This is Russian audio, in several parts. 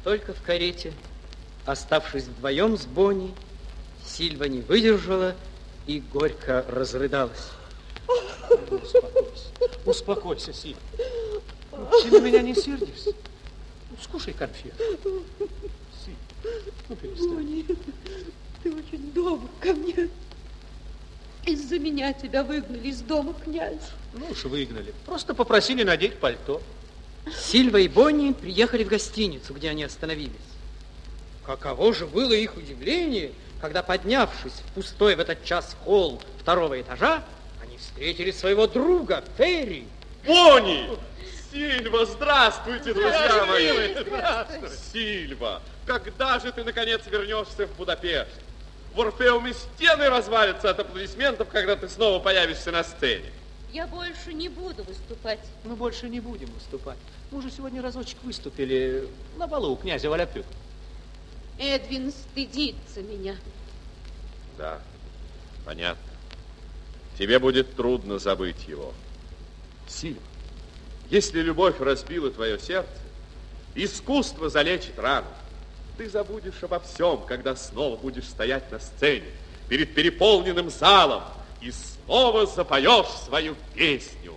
только в карете. Оставшись вдвоем с Бонни, Сильва не выдержала и горько разрыдалась. Успокойся, успокойся, Сильва. Ты на меня не сердишься? Скушай конфет. Сильва, перестань. Бонни, ты очень добр ко мне. Из-за меня тебя выгнали из дома, князь. Ну уж выгнали. Просто попросили надеть пальто. Сильва и Бонни приехали в гостиницу, где они остановились. Каково же было их удивление, когда, поднявшись в пустой в этот час холл второго этажа, они встретили своего друга Ферри. Бонни! Сильва, здравствуйте, друзья мои! Здравствуй. Сильва, когда же ты, наконец, вернешься в Будапешт? В Орфеуме стены развалятся от аплодисментов, когда ты снова появишься на сцене. Я больше не буду выступать. Мы больше не будем выступать. Мы уже сегодня разочек выступили на балу у князя Валяпюка. Эдвин стыдится меня. Да, понятно. Тебе будет трудно забыть его. Сильва, если любовь разбила твое сердце, искусство залечит рану. Ты забудешь обо всем, когда снова будешь стоять на сцене перед переполненным залом и снова запоешь свою песню.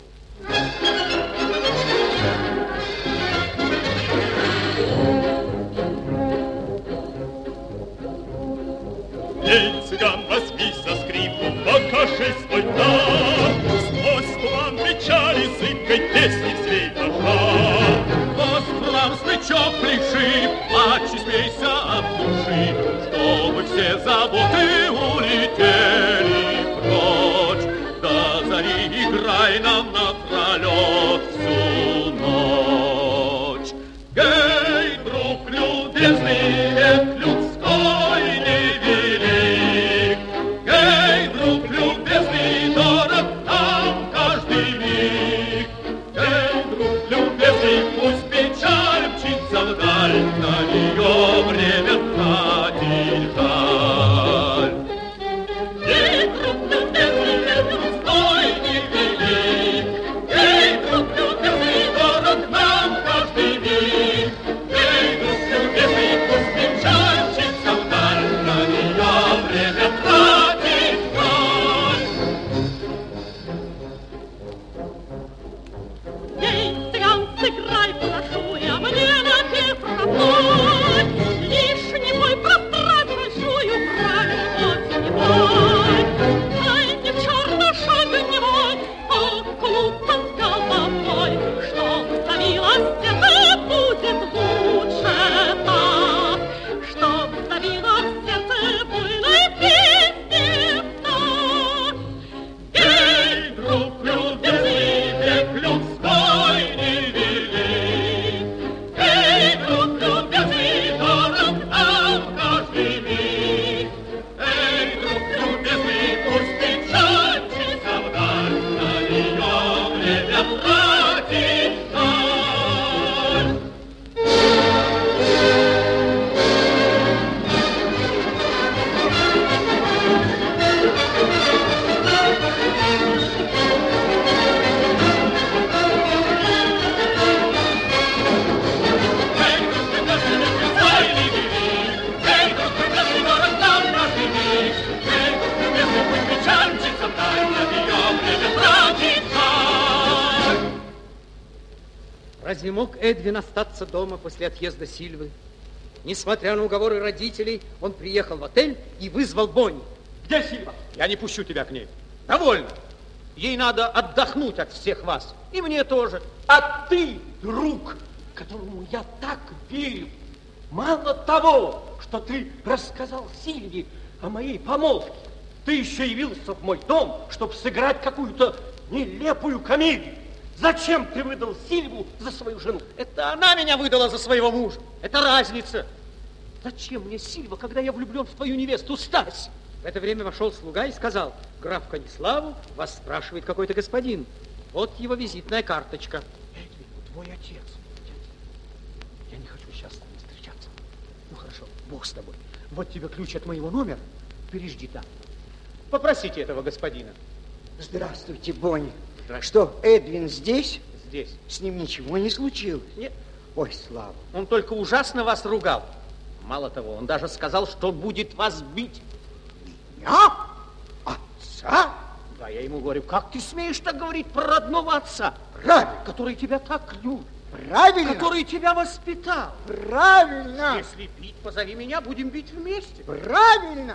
Эй, цыган, возьми со скрипку, покажи свой дар. Сквозь туман печали зыбкой песни свей пожар. Остров смычок пляши, очистейся от души, чтобы все заботы улетели прочь. До зари играй нам напролет всю ночь. Гей, друг любезный, век людской невелик. Гей, друг любезный, дорог нам каждый миг. Гей, друг любезный, пусть печаль мчится вдаль, на нее время тратить жаль. Гей, друг любезный, век людской невелик. Гей, друг любезный, дорог нам каждый миг. Гей, друг любезный, пусть печаль мчится вдаль, на нее время тратить жаль. Ей, цыган, сыграй, прошу я, мне напев родной. Лишний мой пространь большую правил отнимай. Ай, не в черношаг огневой, а клуб с головой. Что забилось сердце, будет лучше так. Что забилось сердце, буйной песни так. Эй, друг любезный, век людской невелик. Эй, друг любезный, дорог нам каждый миг. Эй, друг любезный, пусть печаль мчится вдаль, на нее время тратить жаль. Эй, друг любезный, век людской невелик. Эй, друг любезный, дорог нам каждый миг. Эй, друг любезный, пусть печаль мчится вдаль, на нее время тратить жаль. Разве мог Эдвин остаться дома после отъезда Сильвы? Несмотря на уговоры родителей, он приехал в отель и вызвал Бонни. Где Сильва? Я не пущу тебя к ней. Довольно. Ей надо отдохнуть от всех вас. И мне тоже. А ты, друг, которому я так верю, мало того, что ты рассказал Сильве о моей помолвке, ты еще явился в мой дом, чтобы сыграть какую-то нелепую комедию. Зачем ты выдал Сильву за свою жену? Это она меня выдала за своего мужа. Это разница. Зачем мне Сильва, когда я влюблен в твою невесту Стась? В это время вошел слуга и сказал: граф Каниславу вас спрашивает какой-то господин. Вот его визитная карточка. Эдвин, твой отец. Я не хочу сейчас с тобой встречаться. Ну хорошо, бог с тобой. Вот тебе ключ от моего номера. Пережди там. Попросите этого господина. Здравствуйте, Бонни. Что, Эдвин здесь? Здесь. С ним ничего не случилось? Нет. Ой, Слава. Он только ужасно вас ругал. Мало того, он даже сказал, что будет вас бить. Меня? Отца? Да, я ему говорю, как ты смеешь так говорить про родного отца? Правильно. Который тебя так любит. Правильно. Который тебя воспитал. Правильно. Если пить, позови меня, будем бить вместе. Правильно.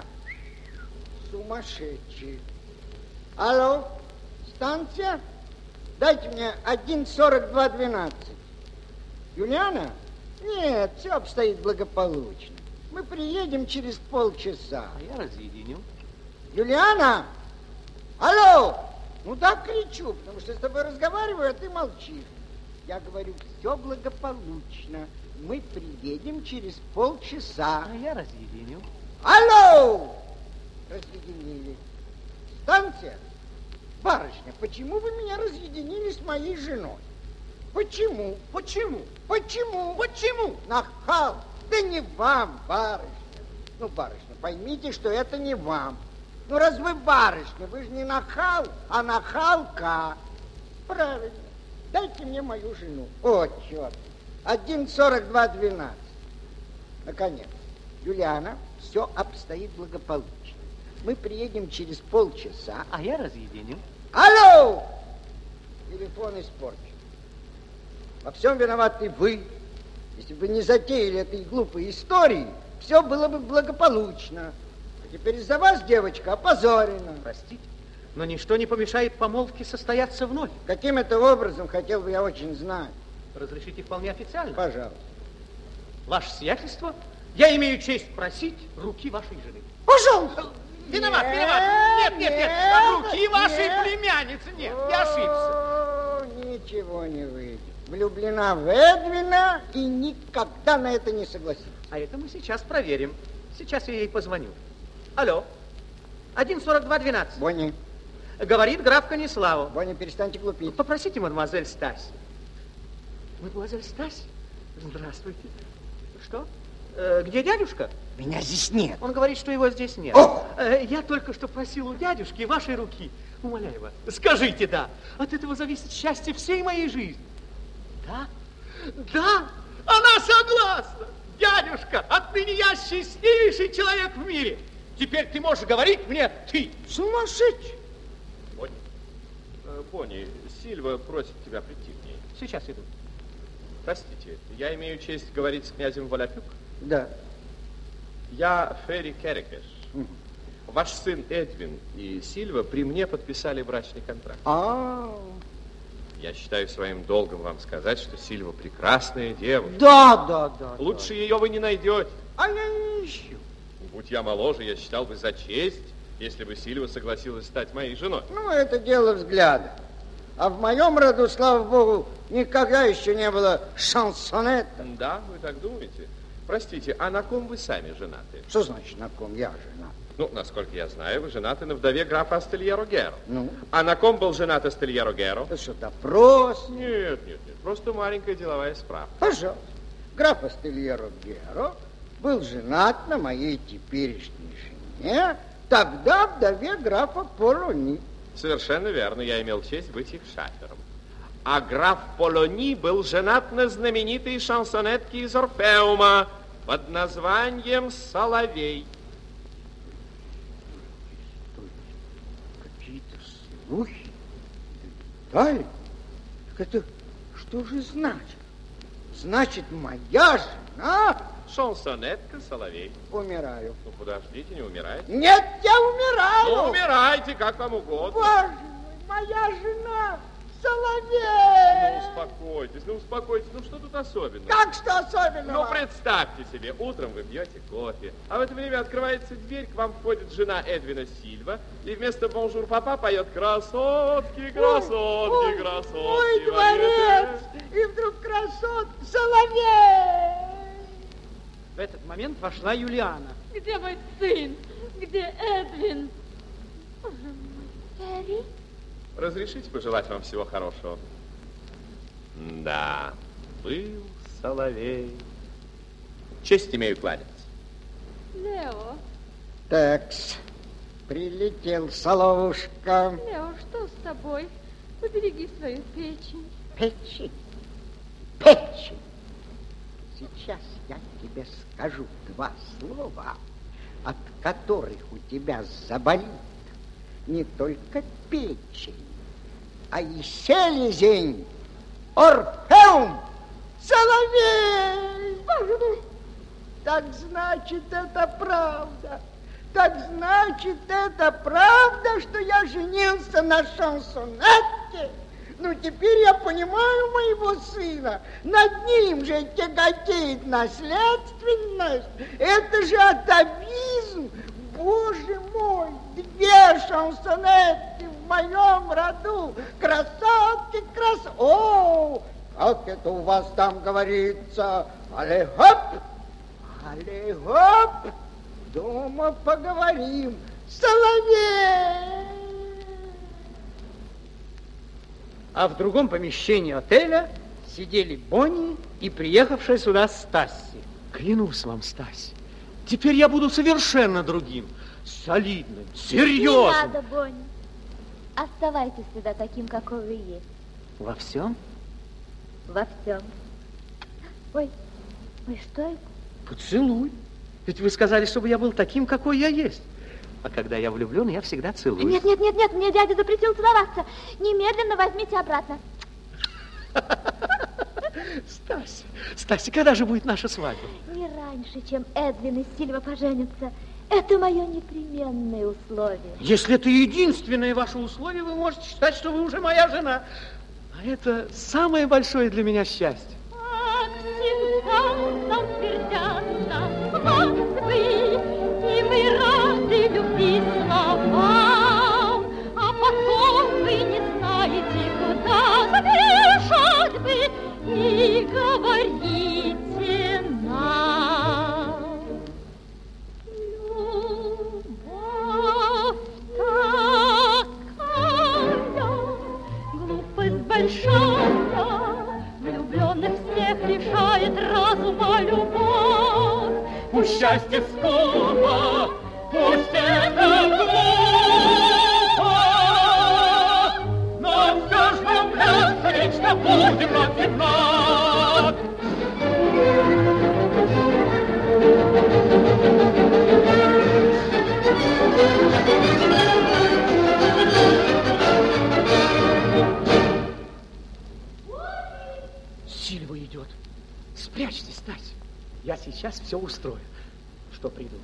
Сумасшедший. Алло, станция? Дайте мне 1:42:12. Юлиана? Нет, все обстоит благополучно. Мы приедем через полчаса. А я разъединю. Юлиана? Алло! Ну так кричу, потому что с тобой разговариваю, а ты молчишь. Я говорю, все благополучно. Мы приедем через полчаса. А я разъединю. Алло! Разъединили. Станция? Барышня, почему вы меня разъединили с моей женой? Почему? Почему? Почему? Почему? Нахал! Да не вам, барышня. Ну, барышня, поймите, что это не вам. Ну, раз вы барышня, вы же не нахал, а нахалка. Правильно. Дайте мне мою жену. О, черт. 1:42:12. Наконец. Юлиана, все обстоит благополучно. Мы приедем через полчаса. А я разъединю. Алло! Телефон испорчен. Во всем виноваты вы. Если бы не затеяли этой глупой истории, все было бы благополучно. А теперь из-за вас, девочка, опозорена. Простите, но ничто не помешает помолвке состояться вновь. Каким это образом, хотел бы я очень знать. Разрешите вполне официально? Пожалуйста. Ваше сиятельство, я имею честь просить руки вашей жены. Пожалуйста. Виноват, виноват. Нет. Руки вашей племянницы. Нет, я ошибся. Ничего не выйдет. Влюблена в Эдвина и никогда на это не согласится. А это мы сейчас проверим. Сейчас я ей позвоню. Алло. 1:42:12. Бонни. Говорит граф Каниславу. Бонни, перестаньте глупить. Попросите мадемуазель Стась. Мадемуазель Стась? Здравствуйте. Что? Где дядюшка? Меня здесь нет. Он говорит, что его здесь нет. О! Я только что просил у дядюшки вашей руки. Умоляю вас, скажите «да». От этого зависит счастье всей моей жизни. Да? Да, она согласна. Дядюшка, отныне я счастливейший человек в мире. Теперь ты можешь говорить мне «ты». Сумасшедший. Бонни, Сильва просит тебя прийти к ней. Сейчас иду. Простите, я имею честь говорить с князем Волопюк? Да. Я Ферри Керекеш. Ваш сын Эдвин и Сильва при мне подписали брачный контракт. Я считаю своим долгом вам сказать, что Сильва прекрасная девушка. Да. Лучше ее вы не найдете. А я не ищу. Будь я моложе, я считал бы за честь, если бы Сильва согласилась стать моей женой. Ну, это дело взгляда. А в моем роду, слава богу, никогда еще не было шансонета. Да, вы так думаете? Простите, а на ком вы сами женаты? Что значит, на ком я женат? Ну, насколько я знаю, вы женаты на вдове графа Астельеро Геро. Ну? А на ком был женат Астельеро Геро? Это что, допрос? Нет, просто маленькая деловая справка. Пожалуйста. Граф Астельеро Геро был женат на моей теперешней жене, тогда вдове графа Полони. Совершенно верно, я имел честь быть их шафером. А граф Полони был женат на знаменитой шансонетке из Орфеума под названием «Соловей». Какие-то слухи? Да? Так это что же значит? Значит, моя жена... Шансонетка «Соловей». Умираю. Ну, подождите, не умирайте. Нет, я умираю! Ну, умирайте, как вам угодно. Боже мой, моя жена Соловей! Ну, успокойтесь. Ну, что тут особенного? Как что особенного? Ну, представьте себе, утром вы пьете кофе, а в это время открывается дверь, к вам входит жена Эдвина Сильва, и вместо «Бонжур, папа» поет «Красотки, красотки, красотки». Мой дворец! И вдруг красотка Соловей! В этот момент вошла Юлиана. Где мой сын? Где Эдвин? Боже мой, Ферри? Разрешите пожелать вам всего хорошего? Да, был Соловей. Честь имею кланяться. Лео. Такс, прилетел Соловушка. Лео, что с тобой? Побереги свою печень. Печень. Печень. сейчас я тебе скажу два слова, от которых у тебя заболит не только печень, а и селезень. Орфеум! Соловей! Боже мой! Так значит, это правда. Так значит, это правда, что я женился на шансонетке? Ну, теперь я понимаю моего сына. Над ним же тяготеет наследственность. Это же атовизм. Боже мой, две шансонетки в моем роду. Красотки, О, как это у вас там говорится? Але-хоп! Але-хоп! Дома поговорим. Соловей! А в другом помещении отеля сидели Бонни и приехавшая сюда Стасси. Клянусь вам, Стась, теперь я буду совершенно другим, солидным, серьезным. Не надо, Бонни. Оставайтесь всегда таким, какой вы есть. Во всем? Во всем. Ой, что это? Поцелуй. Ведь вы сказали, чтобы я был таким, какой я есть. А когда я влюблен, я всегда целую. Нет, мне дядя запретил целоваться. Немедленно возьмите обратно. Стася, когда же будет наша свадьба? Не раньше, чем Эдвин и Сильва поженятся. Это мое непременное условие. Если это единственное ваше условие, вы можете считать, что вы уже моя жена. А это самое большое для меня счастье. Как всегда нам твердятся моствы, и мы рады любви словам, а потом вы не знаете, куда забежать бы, и говорите нам. Любовь такая, глупость большая, влюбленных всех лишает разума любовь. Пусть счастье скупо, пусть это глупо, но все ж влюбляться вечно будем над и над. Сильва идет. Спрячьтесь, Стась. Я сейчас все устрою. Что придумать?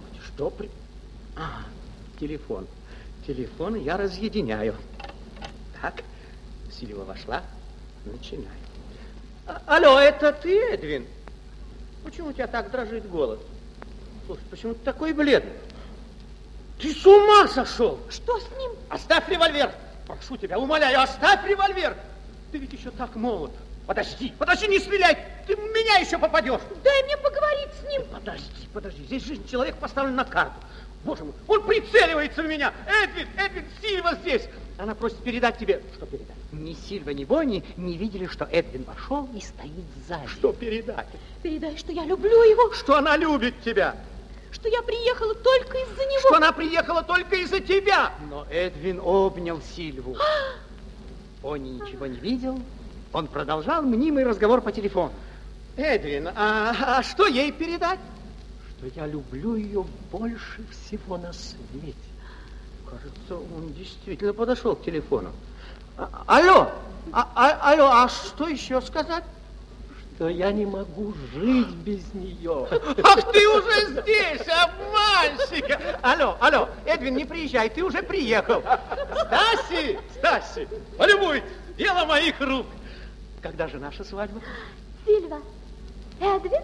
Телефон. Телефон я разъединяю. Так, Сильва вошла. Начинаю. Алло, это ты, Эдвин? Почему у тебя так дрожит голос? Слушай, почему ты такой бледный? Ты с ума сошел? Что с ним? Оставь револьвер. Прошу тебя, умоляю, оставь револьвер. Ты ведь еще так молод. Подожди, не стреляй. Ты в меня еще попадешь. Дай мне поговорить с ним. Подожди. Здесь жизнь человека поставлена на карту. Боже мой, он прицеливается в меня. Эдвин, Сильва здесь. Она просит передать тебе. Что передать? Ни Сильва, ни Бонни не видели, что Эдвин вошел и стоит сзади. Что передать? Передай, что я люблю его. Что она любит тебя. Что я приехала только из-за него. Что она приехала только из-за тебя. Но Эдвин обнял Сильву. Бонни ничего не видел. Он продолжал мнимый разговор по телефону. Эдвин, а что ей передать? Что я люблю ее больше всего на свете. Кажется, он действительно подошел к телефону. Алло, а что еще сказать? Что я не могу жить без нее. Ах, ты уже здесь, обманщик! Алло, Эдвин, не приезжай, ты уже приехал. Стаси, полюбуйтесь, дело моих рук. Когда же наша свадьба? Сильва, Эдвин,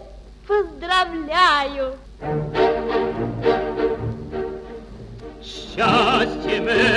поздравляю. Счастье